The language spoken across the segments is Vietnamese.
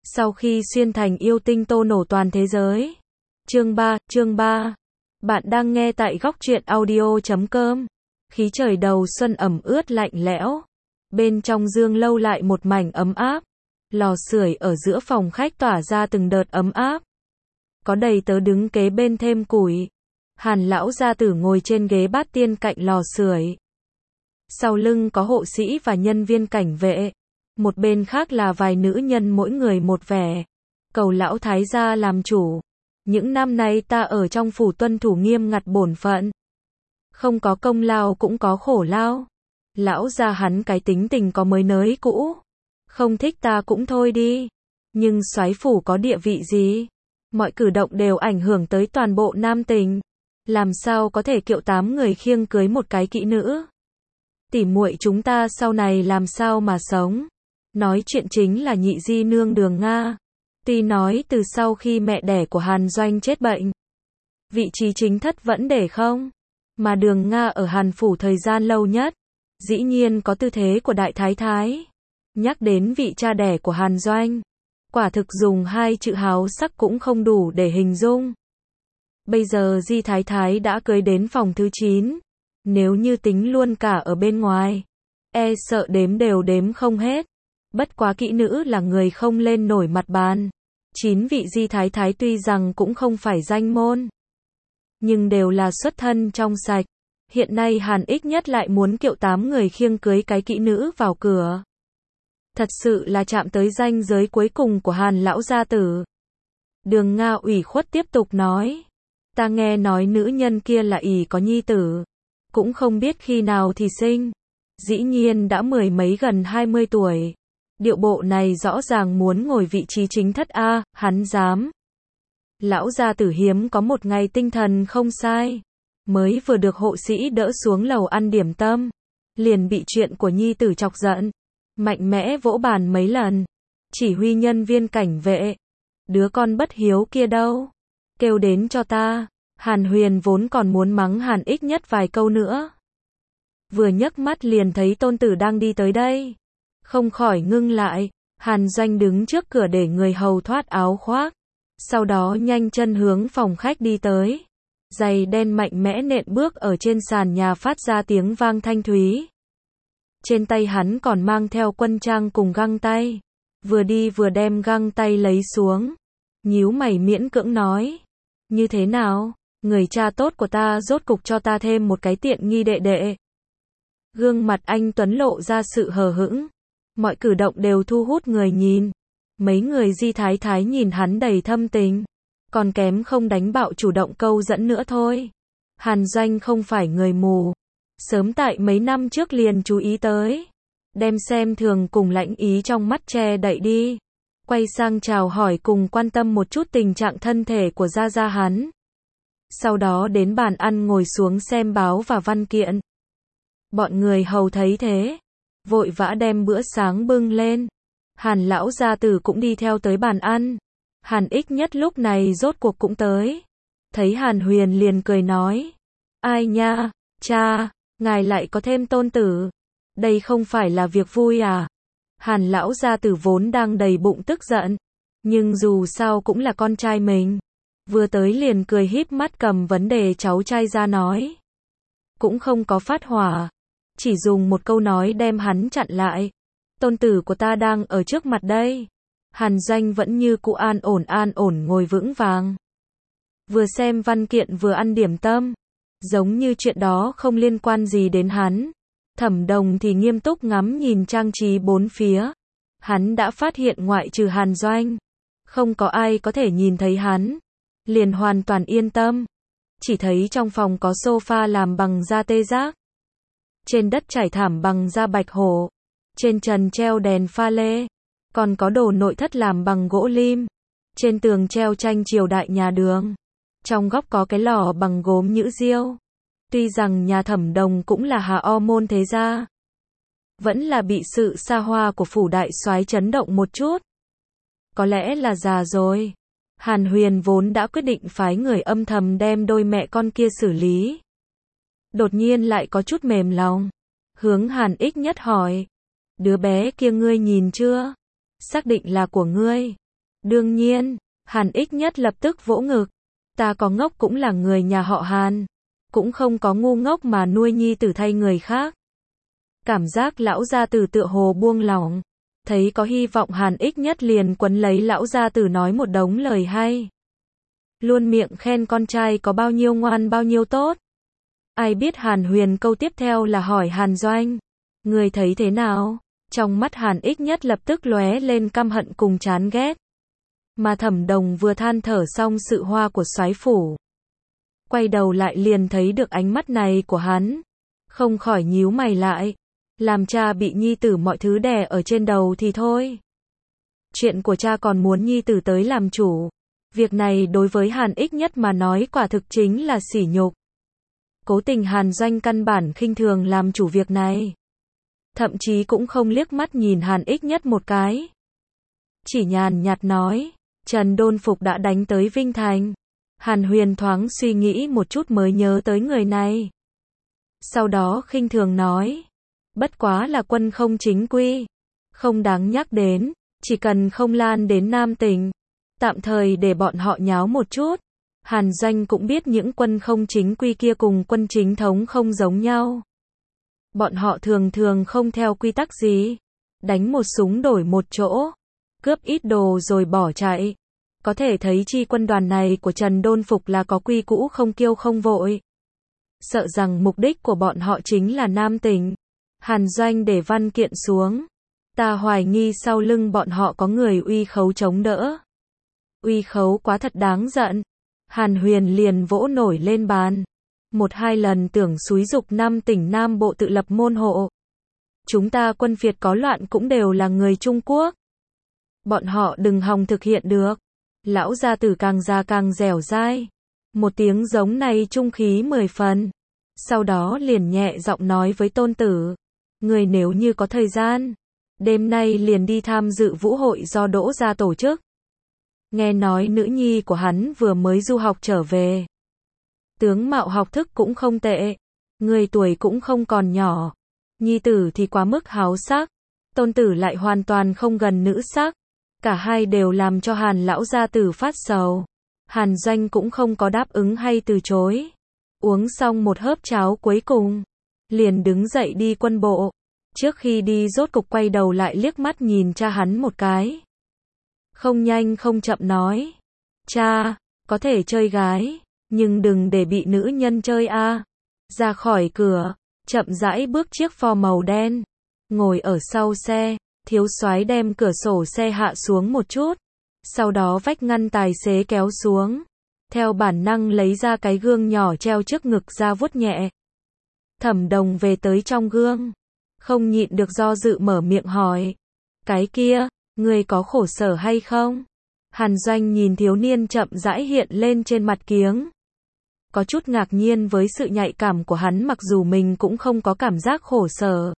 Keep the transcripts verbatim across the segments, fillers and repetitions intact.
Sau khi xuyên thành yêu tinh tô nổ toàn thế giới. Chương ba, chương ba. Bạn đang nghe tại góc truyện audio chấm com. Khí trời đầu xuân ẩm ướt lạnh lẽo. Bên trong dương lâu lại một mảnh ấm áp. Lò sưởi ở giữa phòng khách tỏa ra từng đợt ấm áp. Có đầy tớ đứng kế bên thêm củi. Hàn lão gia tử ngồi trên ghế bát tiên cạnh lò sưởi. Sau lưng có hộ sĩ và nhân viên cảnh vệ. Một bên khác là vài nữ nhân mỗi người một vẻ. Cầu lão thái gia làm chủ. Những năm nay ta ở trong phủ tuân thủ nghiêm ngặt bổn phận. Không có công lao cũng có khổ lao. Lão gia hắn cái tính tình có mới nới cũ. Không thích ta cũng thôi đi. Nhưng soái phủ có địa vị gì? Mọi cử động đều ảnh hưởng tới toàn bộ nam tình. Làm sao có thể kiệu tám người khiêng cưới một cái kỹ nữ? Tỉ muội chúng ta sau này làm sao mà sống? Nói chuyện chính là nhị di nương Đường Nga. Tuy nói từ sau khi mẹ đẻ của Hàn Doanh chết bệnh, vị trí chính thất vẫn để không. Mà Đường Nga ở Hàn phủ thời gian lâu nhất. Dĩ nhiên có tư thế của đại thái thái. Nhắc đến vị cha đẻ của Hàn Doanh, quả thực dùng hai chữ háo sắc cũng không đủ để hình dung. Bây giờ Di Thái Thái đã cưới đến phòng thứ chín. Nếu như tính luôn cả ở bên ngoài, e sợ đếm đều đếm không hết. Bất quá kỹ nữ là người không lên nổi mặt bàn. Chín vị Di Thái Thái tuy rằng cũng không phải danh môn, nhưng đều là xuất thân trong sạch. Hiện nay Hàn Ích Nhất lại muốn kiệu tám người khiêng cưới cái kỹ nữ vào cửa. Thật sự là chạm tới ranh giới cuối cùng của Hàn lão gia tử. Đường Nga ủy khuất tiếp tục nói. Ta nghe nói nữ nhân kia là ỷ có nhi tử. Cũng không biết khi nào thì sinh. Dĩ nhiên đã mười mấy gần hai mươi tuổi. Điệu bộ này rõ ràng muốn ngồi vị trí chính thất a, hắn dám. Lão gia tử hiếm có một ngày tinh thần không sai. Mới vừa được hộ sĩ đỡ xuống lầu ăn điểm tâm. Liền bị chuyện của nhi tử chọc giận. Mạnh mẽ vỗ bàn mấy lần. Chỉ huy nhân viên cảnh vệ. Đứa con bất hiếu kia đâu? Kêu đến cho ta. Hàn Huyền vốn còn muốn mắng Hàn Ích Nhất vài câu nữa. Vừa nhấc mắt liền thấy tôn tử đang đi tới đây. Không khỏi ngưng lại. Hàn Doanh đứng trước cửa để người hầu thoát áo khoác. Sau đó nhanh chân hướng phòng khách đi tới. Giày đen mạnh mẽ nện bước ở trên sàn nhà phát ra tiếng vang thanh thúy. Trên tay hắn còn mang theo quân trang cùng găng tay. Vừa đi vừa đem găng tay lấy xuống. Nhíu mày miễn cưỡng nói. Như thế nào? Người cha tốt của ta rốt cục cho ta thêm một cái tiện nghi đệ đệ. Gương mặt anh Tuấn lộ ra sự hờ hững. Mọi cử động đều thu hút người nhìn. Mấy người Di Thái Thái nhìn hắn đầy thâm tình. Còn kém không đánh bạo chủ động câu dẫn nữa thôi. Hàn Doanh không phải người mù. Sớm tại mấy năm trước liền chú ý tới. Đem xem thường cùng lãnh ý trong mắt che đậy đi. Quay sang chào hỏi cùng quan tâm một chút tình trạng thân thể của gia gia hắn. Sau đó đến bàn ăn ngồi xuống xem báo và văn kiện. Bọn người hầu thấy thế. Vội vã đem bữa sáng bưng lên. Hàn lão gia tử cũng đi theo tới bàn ăn. Hàn Ích Nhất lúc này rốt cuộc cũng tới. Thấy Hàn Huyền liền cười nói. Ai nha, cha, ngài lại có thêm tôn tử. Đây không phải là việc vui à? Hàn lão gia tử vốn đang đầy bụng tức giận. Nhưng dù sao cũng là con trai mình. Vừa tới liền cười híp mắt cầm vấn đề cháu trai ra nói. Cũng không có phát hỏa. Chỉ dùng một câu nói đem hắn chặn lại. Tôn tử của ta đang ở trước mặt đây. Hàn Doanh vẫn như cũ an ổn an ổn ngồi vững vàng. Vừa xem văn kiện vừa ăn điểm tâm. Giống như chuyện đó không liên quan gì đến hắn. Thẩm Đồng thì nghiêm túc ngắm nhìn trang trí bốn phía. Hắn đã phát hiện ngoại trừ Hàn Doanh. Không có ai có thể nhìn thấy hắn. Liền hoàn toàn yên tâm. Chỉ thấy trong phòng có sofa làm bằng da tê giác. Trên đất trải thảm bằng da bạch hổ. Trên trần treo đèn pha lê. Còn có đồ nội thất làm bằng gỗ lim. Trên tường treo tranh triều đại nhà Đường. Trong góc có cái lò bằng gốm nhữ diêu. Tuy rằng nhà Thẩm Đồng cũng là hà o môn thế gia, vẫn là bị sự xa hoa của phủ đại soái chấn động một chút. Có lẽ là già rồi. Hàn Huyền vốn đã quyết định phái người âm thầm đem đôi mẹ con kia xử lý. Đột nhiên lại có chút mềm lòng. Hướng Hàn Ích Nhất hỏi. Đứa bé kia ngươi nhìn chưa? Xác định là của ngươi. Đương nhiên, Hàn Ích Nhất lập tức vỗ ngực. Ta có ngốc cũng là người nhà họ Hàn. Cũng không có ngu ngốc mà nuôi nhi tử thay người khác. Cảm giác lão gia tử tựa hồ buông lỏng. Thấy có hy vọng Hàn Ích Nhất liền quấn lấy lão gia tử nói một đống lời hay. Luôn miệng khen con trai có bao nhiêu ngoan bao nhiêu tốt. Ai biết Hàn Huyền câu tiếp theo là hỏi Hàn Doanh. Người thấy thế nào? Trong mắt Hàn Ích Nhất lập tức lóe lên căm hận cùng chán ghét. Mà Thẩm Đồng vừa than thở xong sự hoa của soái phủ. Quay đầu lại liền thấy được ánh mắt này của hắn. Không khỏi nhíu mày lại. Làm cha bị nhi tử mọi thứ đè ở trên đầu thì thôi. Chuyện của cha còn muốn nhi tử tới làm chủ. Việc này đối với Hàn Ích Nhất mà nói quả thực chính là sỉ nhục. Cố tình Hàn Doanh căn bản khinh thường làm chủ việc này. Thậm chí cũng không liếc mắt nhìn Hàn Ích Nhất một cái. Chỉ nhàn nhạt nói, Trần Đôn Phục đã đánh tới Vinh Thành. Hàn Huyền thoáng suy nghĩ một chút mới nhớ tới người này. Sau đó khinh thường nói, bất quá là quân không chính quy. Không đáng nhắc đến, chỉ cần không lan đến Nam Tỉnh. Tạm thời để bọn họ nháo một chút. Hàn Doanh cũng biết những quân không chính quy kia cùng quân chính thống không giống nhau. Bọn họ thường thường không theo quy tắc gì. Đánh một súng đổi một chỗ. Cướp ít đồ rồi bỏ chạy. Có thể thấy chi quân đoàn này của Trần Đôn Phục là có quy cũ không kiêu không vội. Sợ rằng mục đích của bọn họ chính là Nam Tỉnh. Hàn Doanh để văn kiện xuống. Ta hoài nghi sau lưng bọn họ có người uy khấu chống đỡ. Uy khấu quá thật đáng giận. Hàn Huyền liền vỗ nổi lên bàn. Một hai lần tưởng xúi dục Nam Tỉnh Nam Bộ tự lập môn hộ. Chúng ta quân Việt có loạn cũng đều là người Trung Quốc. Bọn họ đừng hòng thực hiện được. Lão gia tử càng già càng dẻo dai. Một tiếng giống này trung khí mười phần. Sau đó liền nhẹ giọng nói với tôn tử. Người nếu như có thời gian, đêm nay liền đi tham dự vũ hội do Đỗ gia tổ chức. Nghe nói nữ nhi của hắn vừa mới du học trở về. Tướng mạo học thức cũng không tệ. Người tuổi cũng không còn nhỏ. Nhi tử thì quá mức háo sắc. Tôn tử lại hoàn toàn không gần nữ sắc. Cả hai đều làm cho Hàn lão gia tử phát sầu. Hàn Doanh cũng không có đáp ứng hay từ chối. Uống xong một hớp cháo cuối cùng. Liền đứng dậy đi quân bộ. Trước khi đi rốt cục quay đầu lại liếc mắt nhìn cha hắn một cái. Không nhanh không chậm nói. Cha, có thể chơi gái, nhưng đừng để bị nữ nhân chơi a. Ra khỏi cửa, chậm rãi bước chiếc Ford màu đen. Ngồi ở sau xe, thiếu soái đem cửa sổ xe hạ xuống một chút. Sau đó vách ngăn tài xế kéo xuống. Theo bản năng lấy ra cái gương nhỏ treo trước ngực ra vuốt nhẹ. Thẩm Đồng về tới trong gương. Không nhịn được do dự mở miệng hỏi. Cái kia, người có khổ sở hay không? Hàn Doanh nhìn thiếu niên chậm rãi hiện lên trên mặt kiếng. Có chút ngạc nhiên với sự nhạy cảm của hắn mặc dù mình cũng không có cảm giác khổ sở.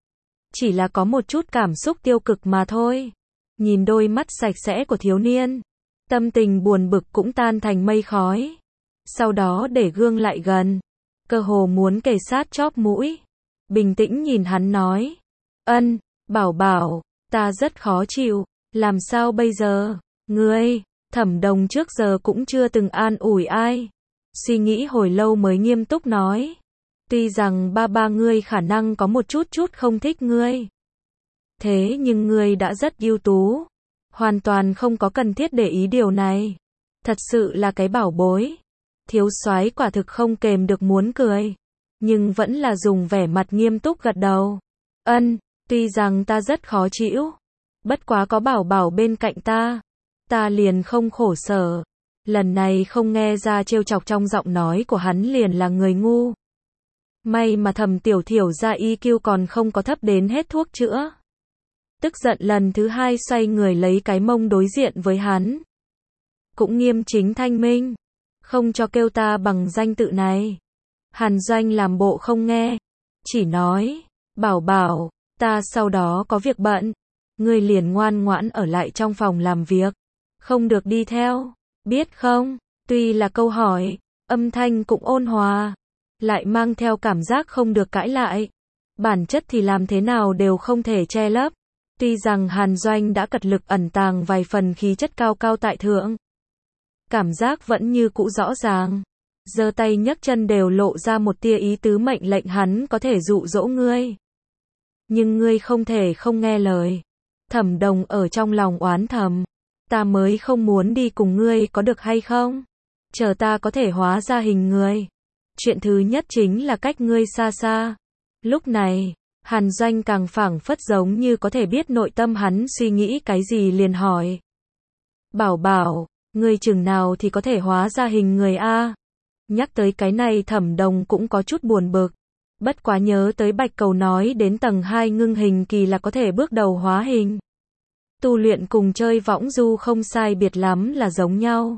Chỉ là có một chút cảm xúc tiêu cực mà thôi. Nhìn đôi mắt sạch sẽ của thiếu niên. Tâm tình buồn bực cũng tan thành mây khói. Sau đó để gương lại gần. Cơ hồ muốn kề sát chóp mũi. Bình tĩnh nhìn hắn nói. Ân, bảo bảo, ta rất khó chịu. Làm sao bây giờ? Ngươi, Thẩm Đồng trước giờ cũng chưa từng an ủi ai. Suy nghĩ hồi lâu mới nghiêm túc nói. Tuy rằng ba ba ngươi khả năng có một chút chút không thích ngươi. Thế nhưng ngươi đã rất ưu tú. Hoàn toàn không có cần thiết để ý điều này. Thật sự là cái bảo bối. Thiếu soái quả thực không kềm được muốn cười. Nhưng vẫn là dùng vẻ mặt nghiêm túc gật đầu. Ân, tuy rằng ta rất khó chịu. Bất quá có bảo bảo bên cạnh ta. Ta liền không khổ sở. Lần này không nghe ra trêu chọc trong giọng nói của hắn liền là người ngu. May mà Thẩm Tiểu Thiểu ra i kiu còn không có thấp đến hết thuốc chữa. Tức giận lần thứ hai xoay người lấy cái mông đối diện với hắn. Cũng nghiêm chính thanh minh. Không cho kêu ta bằng danh tự này. Hàn Doanh làm bộ không nghe. Chỉ nói, bảo bảo, ta sau đó có việc bận. Ngươi liền ngoan ngoãn ở lại trong phòng làm việc. Không được đi theo, biết không? Tuy là câu hỏi, âm thanh cũng ôn hòa. Lại mang theo cảm giác không được cãi lại. Bản chất thì làm thế nào đều không thể che lấp. Tuy rằng Hàn Doanh đã cật lực ẩn tàng vài phần khí chất cao cao tại thượng, cảm giác vẫn như cũ rõ ràng. Giơ tay nhấc chân đều lộ ra một tia ý tứ mệnh lệnh hắn có thể dụ dỗ ngươi. Nhưng ngươi không thể không nghe lời. Thẩm Đồng ở trong lòng oán thầm. Ta mới không muốn đi cùng ngươi có được hay không? Chờ ta có thể hóa ra hình người. Chuyện thứ nhất chính là cách ngươi xa xa. Lúc này, Hàn Doanh càng phảng phất giống như có thể biết nội tâm hắn suy nghĩ cái gì liền hỏi. Bảo bảo, ngươi chừng nào thì có thể hóa ra hình người a? Nhắc tới cái này Thẩm Đồng cũng có chút buồn bực. Bất quá nhớ tới Bạch Cầu nói đến tầng hai ngưng hình kỳ là có thể bước đầu hóa hình. Tu luyện cùng chơi võng du không sai biệt lắm là giống nhau.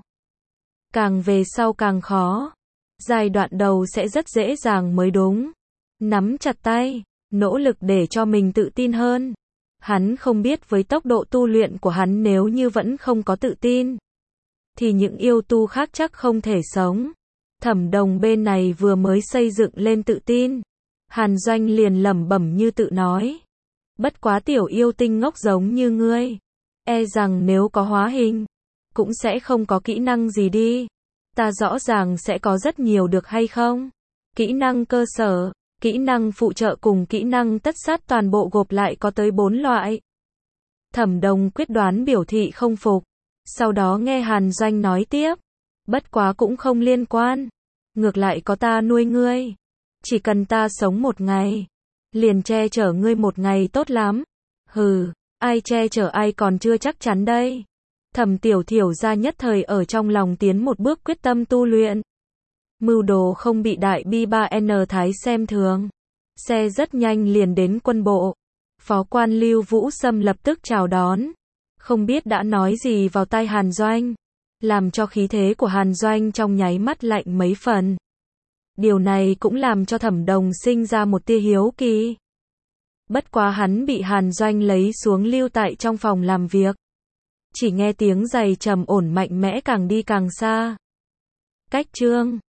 Càng về sau càng khó. Giai đoạn đầu sẽ rất dễ dàng mới đúng. Nắm chặt tay, nỗ lực để cho mình tự tin hơn. Hắn không biết với tốc độ tu luyện của hắn nếu như vẫn không có tự tin, thì những yêu tu khác chắc không thể sống. Thẩm Đồng bên này vừa mới xây dựng lên tự tin. Hàn Doanh liền lẩm bẩm như tự nói. Bất quá tiểu yêu tinh ngốc giống như ngươi. E rằng nếu có hóa hình, cũng sẽ không có kỹ năng gì đi. Ta rõ ràng sẽ có rất nhiều được hay không? Kỹ năng cơ sở, kỹ năng phụ trợ cùng kỹ năng tất sát toàn bộ gộp lại có tới bốn loại. Thẩm Đồng quyết đoán biểu thị không phục. Sau đó nghe Hàn Doanh nói tiếp. Bất quá cũng không liên quan. Ngược lại có ta nuôi ngươi. Chỉ cần ta sống một ngày, liền che chở ngươi một ngày tốt lắm. Hừ, ai che chở ai còn chưa chắc chắn đây. Thẩm Tiểu Thiểu ra nhất thời ở trong lòng tiến một bước quyết tâm tu luyện. Mưu đồ không bị đại bi ba N Thái xem thường. Xe rất nhanh liền đến quân bộ. Phó quan Lưu Vũ Sâm lập tức chào đón. Không biết đã nói gì vào tai Hàn Doanh, làm cho khí thế của Hàn Doanh trong nháy mắt lạnh mấy phần. Điều này cũng làm cho Thẩm Đồng sinh ra một tia hiếu kỳ. Bất quá hắn bị Hàn Doanh lấy xuống lưu tại trong phòng làm việc. Chỉ nghe tiếng giày trầm ổn mạnh mẽ càng đi càng xa. Cách chương